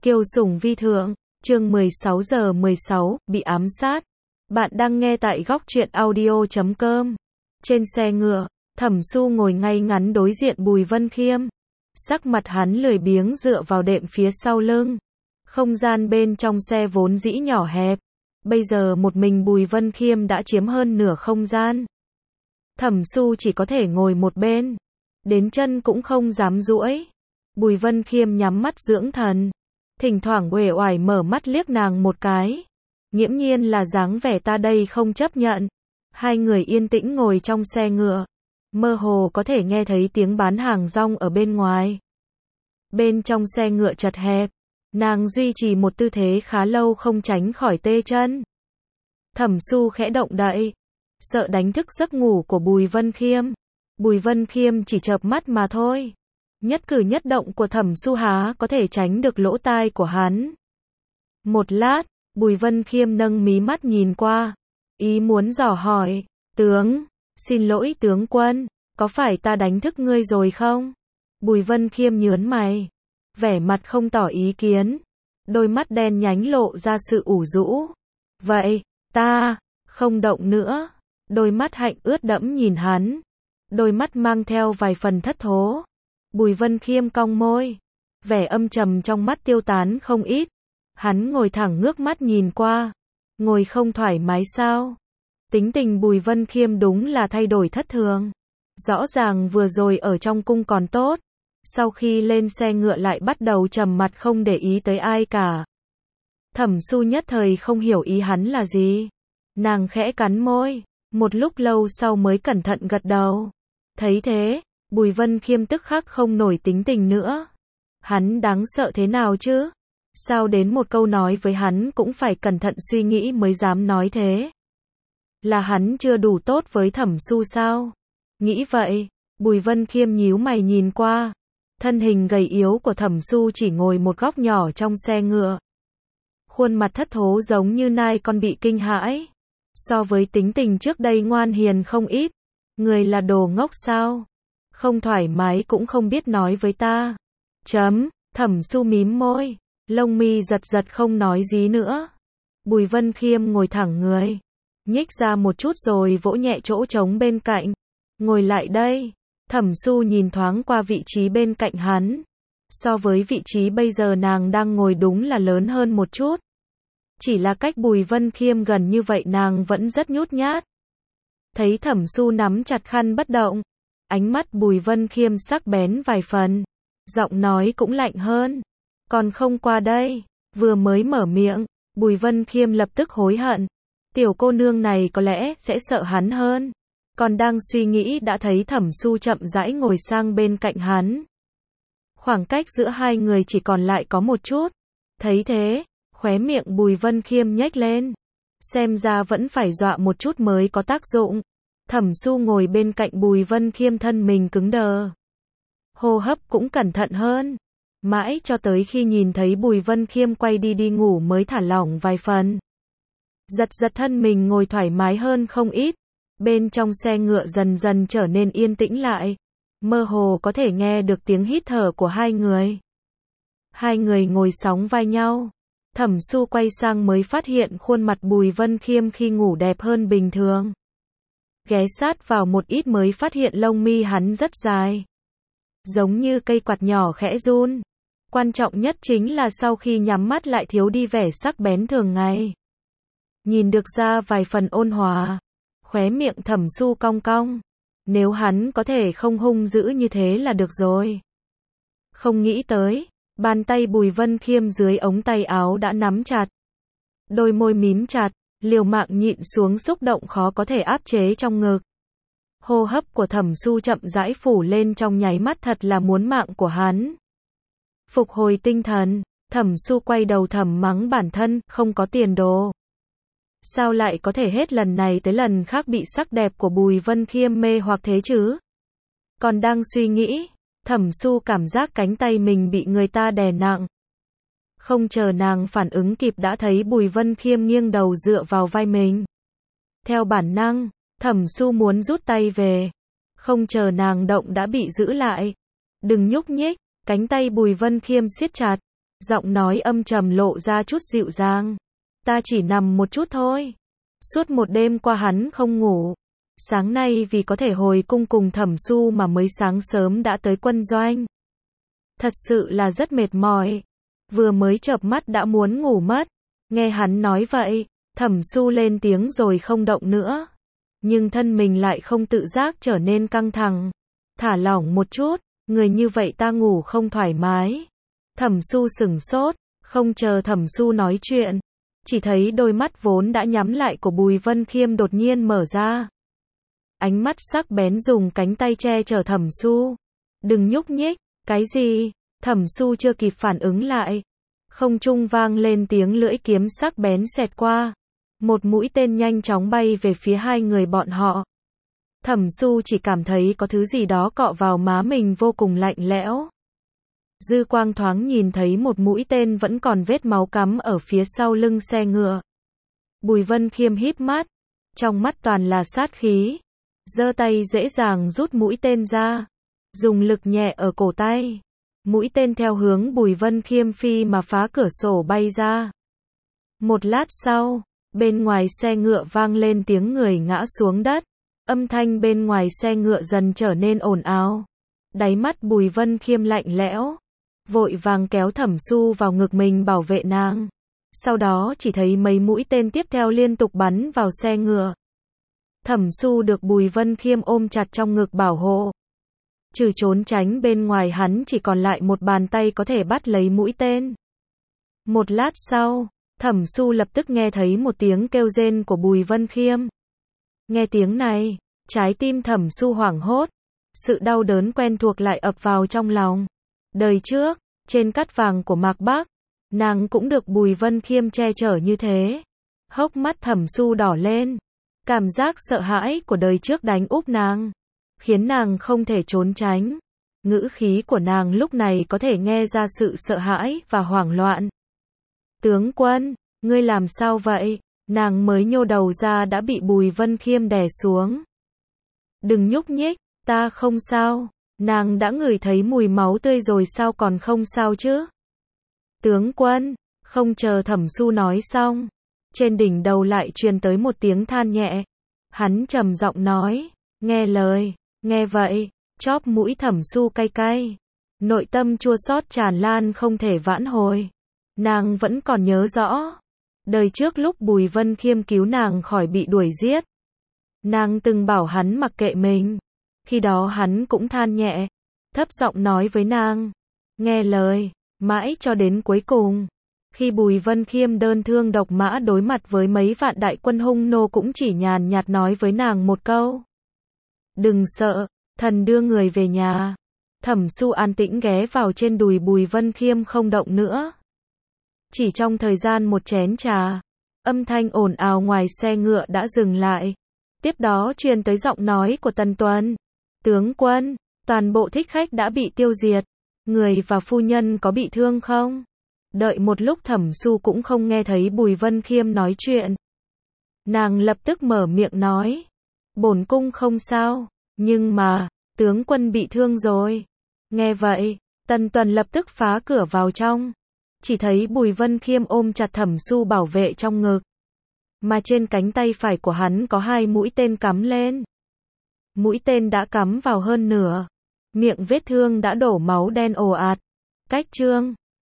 Kiều Sủng Vi Thượng, chương 16 giờ 16, bị ám sát. Bạn đang nghe tại góc truyện audio.com. Trên xe ngựa, Thẩm Xu ngồi ngay ngắn đối diện Bùi Vân Khiêm. Sắc mặt hắn lười biếng dựa vào đệm phía sau lưng. Không gian bên trong xe vốn dĩ nhỏ hẹp. Bây giờ một mình Bùi Vân Khiêm đã chiếm hơn nửa không gian. Thẩm Xu chỉ có thể ngồi một bên. Đến chân cũng không dám duỗi. Bùi Vân Khiêm nhắm mắt dưỡng thần. Thỉnh thoảng uể oải mở mắt liếc nàng một cái. Nghiễm nhiên là dáng vẻ ta đây không chấp nhận. Hai người yên tĩnh ngồi trong xe ngựa. Mơ hồ có thể nghe thấy tiếng bán hàng rong ở bên ngoài. Bên trong xe ngựa chật hẹp. Nàng duy trì một tư thế khá lâu không tránh khỏi tê chân. Thẩm Xu khẽ động đậy. Sợ đánh thức giấc ngủ của Bùi Vân Khiêm. Bùi Vân Khiêm chỉ chợp mắt mà thôi. Nhất cử nhất động của Thẩm Xu há có thể tránh được lỗ tai của hắn. Một lát, Bùi Vân Khiêm nâng mí mắt nhìn qua. Ý muốn dò hỏi, tướng, xin lỗi tướng quân, có phải ta đánh thức ngươi rồi không? Bùi Vân Khiêm nhớn mày, vẻ mặt không tỏ ý kiến. Đôi mắt đen nhánh lộ ra sự ủ rũ. Vậy, ta, không động nữa. Đôi mắt hạnh ướt đẫm nhìn hắn. Đôi mắt mang theo vài phần thất thố. Bùi Vân Khiêm cong môi. Vẻ âm trầm trong mắt tiêu tán không ít. Hắn ngồi thẳng ngước mắt nhìn qua. Ngồi không thoải mái sao? Tính tình Bùi Vân Khiêm đúng là thay đổi thất thường. Rõ ràng vừa rồi ở trong cung còn tốt. Sau khi lên xe ngựa lại bắt đầu trầm mặt không để ý tới ai cả. Thẩm Xu nhất thời không hiểu ý hắn là gì. Nàng khẽ cắn môi. Một lúc lâu sau mới cẩn thận gật đầu. Thấy thế, Bùi Vân Khiêm tức khắc không nổi tính tình nữa. Hắn đáng sợ thế nào chứ? Sao đến một câu nói với hắn cũng phải cẩn thận suy nghĩ mới dám nói thế? Là hắn chưa đủ tốt với Thẩm Xu sao? Nghĩ vậy, Bùi Vân Khiêm nhíu mày nhìn qua. Thân hình gầy yếu của Thẩm Xu chỉ ngồi một góc nhỏ trong xe ngựa. Khuôn mặt thất thố giống như nai con bị kinh hãi. So với tính tình trước đây ngoan hiền không ít. Người là đồ ngốc sao? Không thoải mái cũng không biết nói với ta. Thẩm Xu mím môi, lông mi giật giật không nói gì nữa. Bùi Vân Khiêm ngồi thẳng người, nhích ra một chút rồi vỗ nhẹ chỗ trống bên cạnh. Ngồi lại đây. Thẩm Xu nhìn thoáng qua vị trí bên cạnh hắn. So với vị trí bây giờ nàng đang ngồi đúng là lớn hơn một chút. Chỉ là cách Bùi Vân Khiêm gần như vậy nàng vẫn rất nhút nhát. Thấy Thẩm Xu nắm chặt khăn bất động. Ánh mắt Bùi Vân Khiêm sắc bén vài phần. Giọng nói cũng lạnh hơn. Còn không qua đây. Vừa mới mở miệng, Bùi Vân Khiêm lập tức hối hận. Tiểu cô nương này có lẽ sẽ sợ hắn hơn. Còn đang suy nghĩ đã thấy Thẩm Xu chậm rãi ngồi sang bên cạnh hắn. Khoảng cách giữa hai người chỉ còn lại có một chút. Thấy thế, khóe miệng Bùi Vân Khiêm nhếch lên. Xem ra vẫn phải dọa một chút mới có tác dụng. Thẩm Xu ngồi bên cạnh Bùi Vân Khiêm thân mình cứng đờ. Hô hấp cũng cẩn thận hơn. Mãi cho tới khi nhìn thấy Bùi Vân Khiêm quay đi ngủ mới thả lỏng vài phần. Giật thân mình ngồi thoải mái hơn không ít. Bên trong xe ngựa dần dần trở nên yên tĩnh lại. Mơ hồ có thể nghe được tiếng hít thở của hai người. Hai người ngồi sóng vai nhau. Thẩm Xu quay sang mới phát hiện khuôn mặt Bùi Vân Khiêm khi ngủ đẹp hơn bình thường. Ghé sát vào một ít mới phát hiện lông mi hắn rất dài. Giống như cây quạt nhỏ khẽ run. Quan trọng nhất chính là sau khi nhắm mắt lại thiếu đi vẻ sắc bén thường ngày. Nhìn được ra vài phần ôn hòa. Khóe miệng Thẩm Xu cong cong. Nếu hắn có thể không hung dữ như thế là được rồi. Không nghĩ tới, bàn tay Bùi Vân Khiêm dưới ống tay áo đã nắm chặt. Đôi môi mím chặt, liều mạng nhịn xuống xúc động khó có thể áp chế trong ngực. Hô hấp của Thẩm Xu chậm rãi phủ lên trong nháy mắt thật là muốn mạng của hắn. Phục hồi tinh thần, Thẩm Xu quay đầu thầm mắng bản thân, không có tiền đồ. Sao lại có thể hết lần này tới lần khác bị sắc đẹp của Bùi Vân Khiêm mê hoặc thế chứ? Còn đang suy nghĩ, Thẩm Xu cảm giác cánh tay mình bị người ta đè nặng. Không chờ nàng phản ứng kịp đã thấy Bùi Vân Khiêm nghiêng đầu dựa vào vai mình. Theo bản năng, Thẩm Xu muốn rút tay về. Không chờ nàng động đã bị giữ lại. Đừng nhúc nhích, cánh tay Bùi Vân Khiêm siết chặt. Giọng nói âm trầm lộ ra chút dịu dàng. Ta chỉ nằm một chút thôi. Suốt một đêm qua hắn không ngủ. Sáng nay vì có thể hồi cung cùng Thẩm Su mà mới sáng sớm đã tới quân doanh. Thật sự là rất mệt mỏi. Vừa mới chợp mắt đã muốn ngủ mất. Nghe hắn nói vậy, Thẩm Su lên tiếng rồi không động nữa. Nhưng thân mình lại không tự giác trở nên căng thẳng. Thả lỏng một chút, người như vậy ta ngủ không thoải mái. Thẩm Su sửng sốt, không chờ Thẩm Su nói chuyện. Chỉ thấy đôi mắt vốn đã nhắm lại của Bùi Vân Khiêm đột nhiên mở ra. Ánh mắt sắc bén dùng cánh tay che chở Thẩm Su. Đừng nhúc nhích, cái gì? Thẩm Su chưa kịp phản ứng lại. Không trung vang lên tiếng lưỡi kiếm sắc bén xẹt qua. Một mũi tên nhanh chóng bay về phía hai người bọn họ. Thẩm Su chỉ cảm thấy có thứ gì đó cọ vào má mình vô cùng lạnh lẽo. Dư quang thoáng nhìn thấy một mũi tên vẫn còn vết máu cắm ở phía sau lưng xe ngựa. Bùi Vân Khiêm híp mắt, trong mắt toàn là sát khí. Giơ tay dễ dàng rút mũi tên ra, dùng lực nhẹ ở cổ tay. Mũi tên theo hướng Bùi Vân Khiêm phi mà phá cửa sổ bay ra. Một lát sau, bên ngoài xe ngựa vang lên tiếng người ngã xuống đất. Âm thanh bên ngoài xe ngựa dần trở nên ồn ào. Đáy mắt Bùi Vân Khiêm lạnh lẽo, vội vàng kéo Thẩm Su vào ngực mình bảo vệ nàng. Sau đó chỉ thấy mấy mũi tên tiếp theo liên tục bắn vào xe ngựa. Thẩm Su được Bùi Vân Khiêm ôm chặt trong ngực bảo hộ. Trừ trốn tránh bên ngoài hắn chỉ còn lại một bàn tay có thể bắt lấy mũi tên. Một lát sau, Thẩm Su lập tức nghe thấy một tiếng kêu rên của Bùi Vân Khiêm. Nghe tiếng này, trái tim Thẩm Su hoảng hốt. Sự đau đớn quen thuộc lại ập vào trong lòng. Đời trước, trên cát vàng của Mạc Bắc, nàng cũng được Bùi Vân Khiêm che chở như thế. Hốc mắt Thẩm Su đỏ lên. Cảm giác sợ hãi của đời trước đánh úp nàng, khiến nàng không thể trốn tránh. Ngữ khí của nàng lúc này có thể nghe ra sự sợ hãi và hoảng loạn. Tướng quân, ngươi làm sao vậy? Nàng mới nhô đầu ra đã bị Bùi Vân Khiêm đè xuống. Đừng nhúc nhích, ta không sao. Nàng đã ngửi thấy mùi máu tươi rồi sao còn không sao chứ? Tướng quân, không chờ Thẩm Su nói xong, trên đỉnh đầu lại truyền tới một tiếng than nhẹ. Hắn trầm giọng nói, nghe lời. Nghe vậy, chóp mũi Thẩm Su cay cay. Nội tâm chua xót tràn lan không thể vãn hồi. Nàng vẫn còn nhớ rõ. Đời trước lúc Bùi Vân Khiêm cứu nàng khỏi bị đuổi giết, nàng từng bảo hắn mặc kệ mình. Khi đó hắn cũng than nhẹ, thấp giọng nói với nàng, nghe lời, mãi cho đến cuối cùng. Khi Bùi Vân Khiêm đơn thương độc mã đối mặt với mấy vạn đại quân hung nô cũng chỉ nhàn nhạt nói với nàng một câu. Đừng sợ, thần đưa người về nhà. Thẩm Su an tĩnh ghé vào trên đùi Bùi Vân Khiêm không động nữa. Chỉ trong thời gian một chén trà, âm thanh ồn ào ngoài xe ngựa đã dừng lại. Tiếp đó truyền tới giọng nói của Tần Tuấn. Tướng quân, toàn bộ thích khách đã bị tiêu diệt. Người và phu nhân có bị thương không? Đợi một lúc Thẩm Su cũng không nghe thấy Bùi Vân Khiêm nói chuyện. Nàng lập tức mở miệng nói. Bổn cung không sao, nhưng mà, tướng quân bị thương rồi. Nghe vậy, Tần Tuấn lập tức phá cửa vào trong. Chỉ thấy Bùi Vân Khiêm ôm chặt Thẩm Su bảo vệ trong ngực. Mà trên cánh tay phải của hắn có 2 mũi tên cắm lên. Mũi tên đã cắm vào hơn nửa. Miệng vết thương đã đổ máu đen ồ ạt. Cách chương